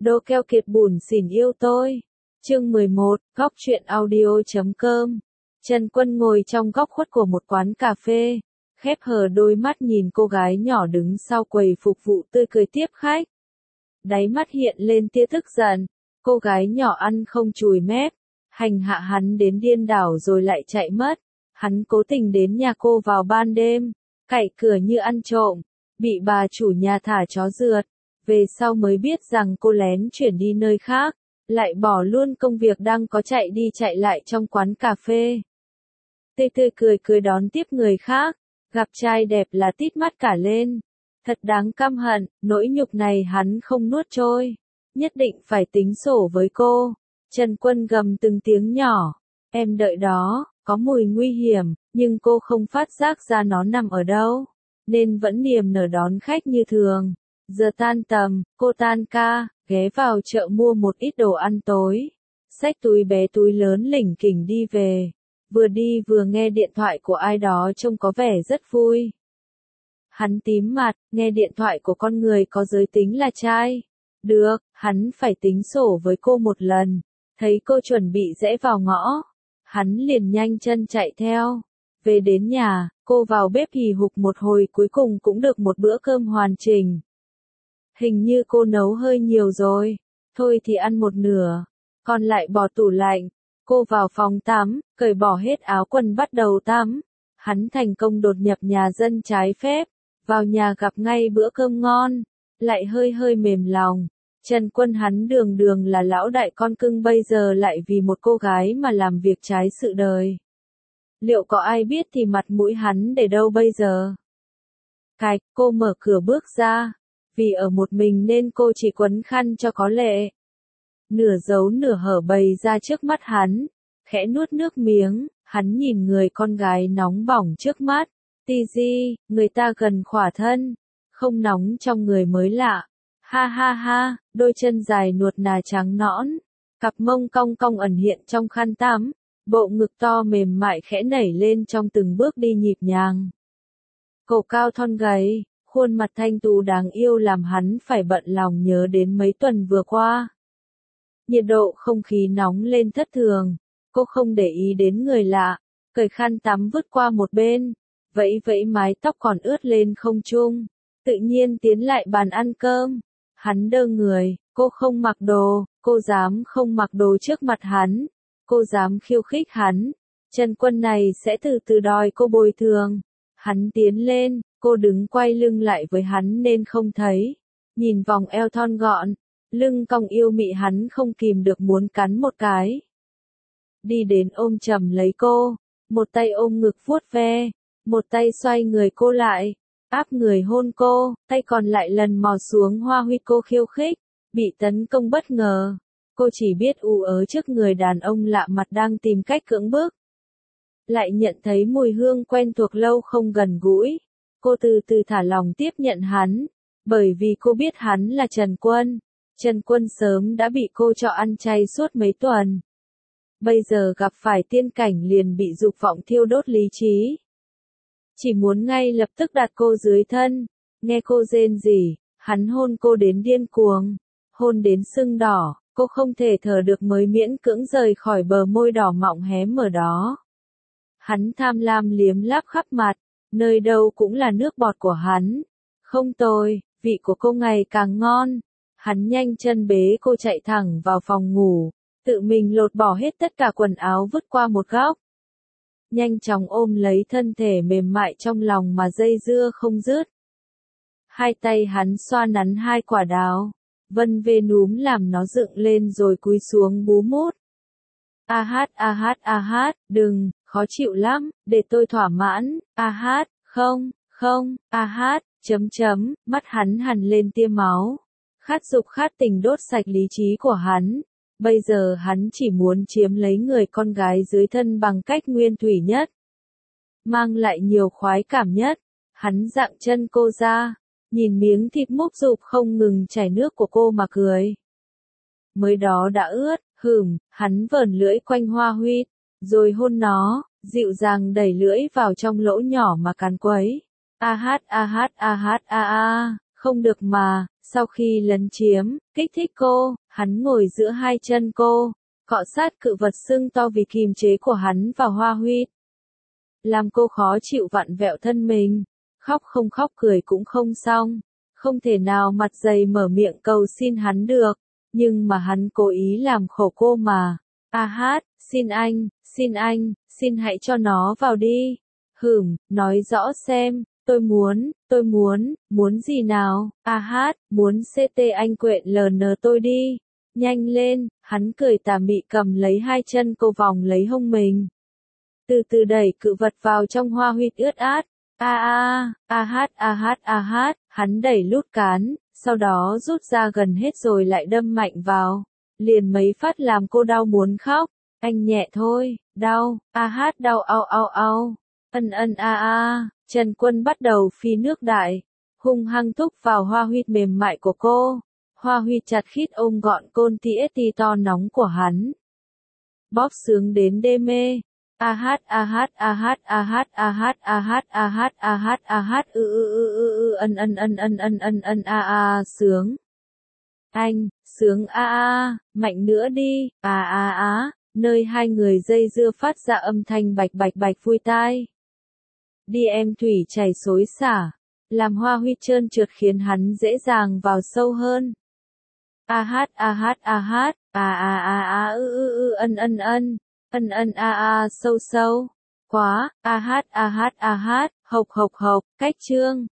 Đô keo kiệt bủn xỉn yêu tôi. Chương 11, góc truyện audio.com. Trần Quân ngồi trong góc khuất của một quán cà phê, khép hờ đôi mắt nhìn cô gái nhỏ đứng sau quầy phục vụ tươi cười tiếp khách. Đáy mắt hiện lên tia tức giận, cô gái nhỏ ăn không chùi mép, hành hạ hắn đến điên đảo rồi lại chạy mất. Hắn cố tình đến nhà cô vào ban đêm, cạy cửa như ăn trộm, bị bà chủ nhà thả chó rượt. Về sau mới biết rằng cô lén chuyển đi nơi khác, lại bỏ luôn công việc đang có chạy đi chạy lại trong quán cà phê. Tươi tươi cười đón tiếp người khác, gặp trai đẹp là tít mắt cả lên. Thật đáng căm hận, nỗi nhục này hắn không nuốt trôi. Nhất định phải tính sổ với cô. Trần Quân gầm từng tiếng nhỏ. Em đợi đó, có mùi nguy hiểm, nhưng cô không phát giác ra nó nằm ở đâu, nên vẫn niềm nở đón khách như thường. Giờ tan tầm, cô tan ca, ghé vào chợ mua một ít đồ ăn tối. Xách túi bé túi lớn lỉnh kỉnh đi về. Vừa đi vừa nghe điện thoại của ai đó trông có vẻ rất vui. Hắn tím mặt, nghe điện thoại của con người có giới tính là trai. Được, hắn phải tính sổ với cô một lần. Thấy cô chuẩn bị rẽ vào ngõ, hắn liền nhanh chân chạy theo. Về đến nhà, cô vào bếp hì hục một hồi cuối cùng cũng được một bữa cơm hoàn chỉnh. Hình như cô nấu hơi nhiều rồi, thôi thì ăn một nửa, còn lại bỏ tủ lạnh. Cô vào phòng tắm, cởi bỏ hết áo quần bắt đầu tắm. Hắn thành công đột nhập nhà dân trái phép, vào nhà gặp ngay bữa cơm ngon, lại hơi mềm lòng. Trần Quân hắn đường đường là lão đại con cưng bây giờ lại vì một cô gái mà làm việc trái sự đời. Liệu có ai biết thì mặt mũi hắn để đâu bây giờ? Cạch, cô mở cửa bước ra. Vì ở một mình nên cô chỉ quấn khăn cho có lệ. Nửa giấu nửa hở bày ra trước mắt hắn, khẽ nuốt nước miếng, hắn nhìn người con gái nóng bỏng trước mắt. Tizi, người ta gần khỏa thân, không nóng trong người mới lạ. Ha ha ha, đôi chân dài nuột nà trắng nõn, cặp mông cong cong ẩn hiện trong khăn tắm, bộ ngực to mềm mại khẽ nảy lên trong từng bước đi nhịp nhàng. Cổ cao thon gầy, khuôn mặt thanh tú đáng yêu làm hắn phải bận lòng nhớ đến mấy tuần vừa qua. Nhiệt độ không khí nóng lên thất thường, cô không để ý đến người lạ, cởi khăn tắm vứt qua một bên, vẫy mái tóc còn ướt lên không trung, tự nhiên tiến lại bàn ăn cơm. Hắn đơ người, cô không mặc đồ, cô dám không mặc đồ trước mặt hắn, cô dám khiêu khích hắn. Trần Quân này sẽ từ từ đòi cô bồi thường. Hắn tiến lên, cô đứng quay lưng lại với hắn nên không thấy. Nhìn vòng eo thon gọn, lưng cong yêu mị hắn không kìm được muốn cắn một cái. Đi đến ôm chầm lấy cô, một tay ôm ngực vuốt ve, một tay xoay người cô lại, áp người hôn cô, tay còn lại lần mò xuống hoa huy cô khiêu khích, bị tấn công bất ngờ. Cô chỉ biết ù ớ trước người đàn ông lạ mặt đang tìm cách cưỡng bức. Lại nhận thấy mùi hương quen thuộc lâu không gần gũi. Cô từ từ thả lòng tiếp nhận hắn, bởi vì cô biết hắn là Trần Quân. Trần Quân sớm đã bị cô cho ăn chay suốt mấy tuần. Bây giờ gặp phải tiên cảnh liền bị dục vọng thiêu đốt lý trí. Chỉ muốn ngay lập tức đặt cô dưới thân, nghe cô rên rỉ, hắn hôn cô đến điên cuồng, hôn đến sưng đỏ, cô không thể thở được mới miễn cưỡng rời khỏi bờ môi đỏ mọng hé mở đó. Hắn tham lam liếm láp khắp mặt, nơi đâu cũng là nước bọt của hắn. Không tồi, vị của cô ngày càng ngon. Hắn nhanh chân bế cô chạy thẳng vào phòng ngủ, tự mình lột bỏ hết tất cả quần áo vứt qua một góc. Nhanh chóng ôm lấy thân thể mềm mại trong lòng mà dây dưa không dứt. Hai tay hắn xoa nắn hai quả đào, vân vê núm làm nó dựng lên rồi cúi xuống bú mút. A hát, đừng, khó chịu lắm, để tôi thỏa mãn. A hát, không, a hát, mắt hắn hằn lên tia máu. Khát dục khát tình đốt sạch lý trí của hắn. Bây giờ hắn chỉ muốn chiếm lấy người con gái dưới thân bằng cách nguyên thủy nhất, mang lại nhiều khoái cảm nhất. Hắn dặng chân cô ra, nhìn miếng thịt múp rụp không ngừng chảy nước của cô mà cười. Mới đó đã ướt, hắn vờn lưỡi quanh hoa huyết, rồi hôn nó, dịu dàng đẩy lưỡi vào trong lỗ nhỏ mà cắn quấy. A hát, Không được mà, sau khi lấn chiếm, kích thích cô, hắn ngồi giữa hai chân cô, cọ sát cự vật sưng to vì kìm chế của hắn và Hoa Huy. Làm cô khó chịu vặn vẹo thân mình, khóc không khóc cười cũng không xong, không thể nào mặt dày mở miệng cầu xin hắn được, nhưng mà hắn cố ý làm khổ cô mà. A hát, xin anh, xin hãy cho nó vào đi. Nói rõ xem, muốn gì nào? A hát, muốn CT anh quện LN tôi đi. Nhanh lên, hắn cười tà mị cầm lấy hai chân cô vòng lấy hông mình. Từ từ đẩy cự vật vào trong Hoa Huy ướt át. A hát, hắn đẩy lút cán, sau đó rút ra gần hết rồi lại đâm mạnh vào. Liền mấy phát làm cô đau muốn khóc. Anh nhẹ thôi, đau, A hát đau au. Trần Quân bắt đầu phi nước đại, hung hăng thúc vào Hoa Huy mềm mại của cô. Hoa Huy chặt khít ôm gọn côn TST to nóng của hắn. Bóp sướng đến đê mê. Sướng. Anh, sướng mạnh nữa đi, nơi hai người dây dưa phát ra âm thanh bạch bạch vui tai. Đi em thủy chảy xối xả, làm Hoa Huy trơn trượt khiến hắn dễ dàng vào sâu hơn. Sâu, quá, hộc, cách chương.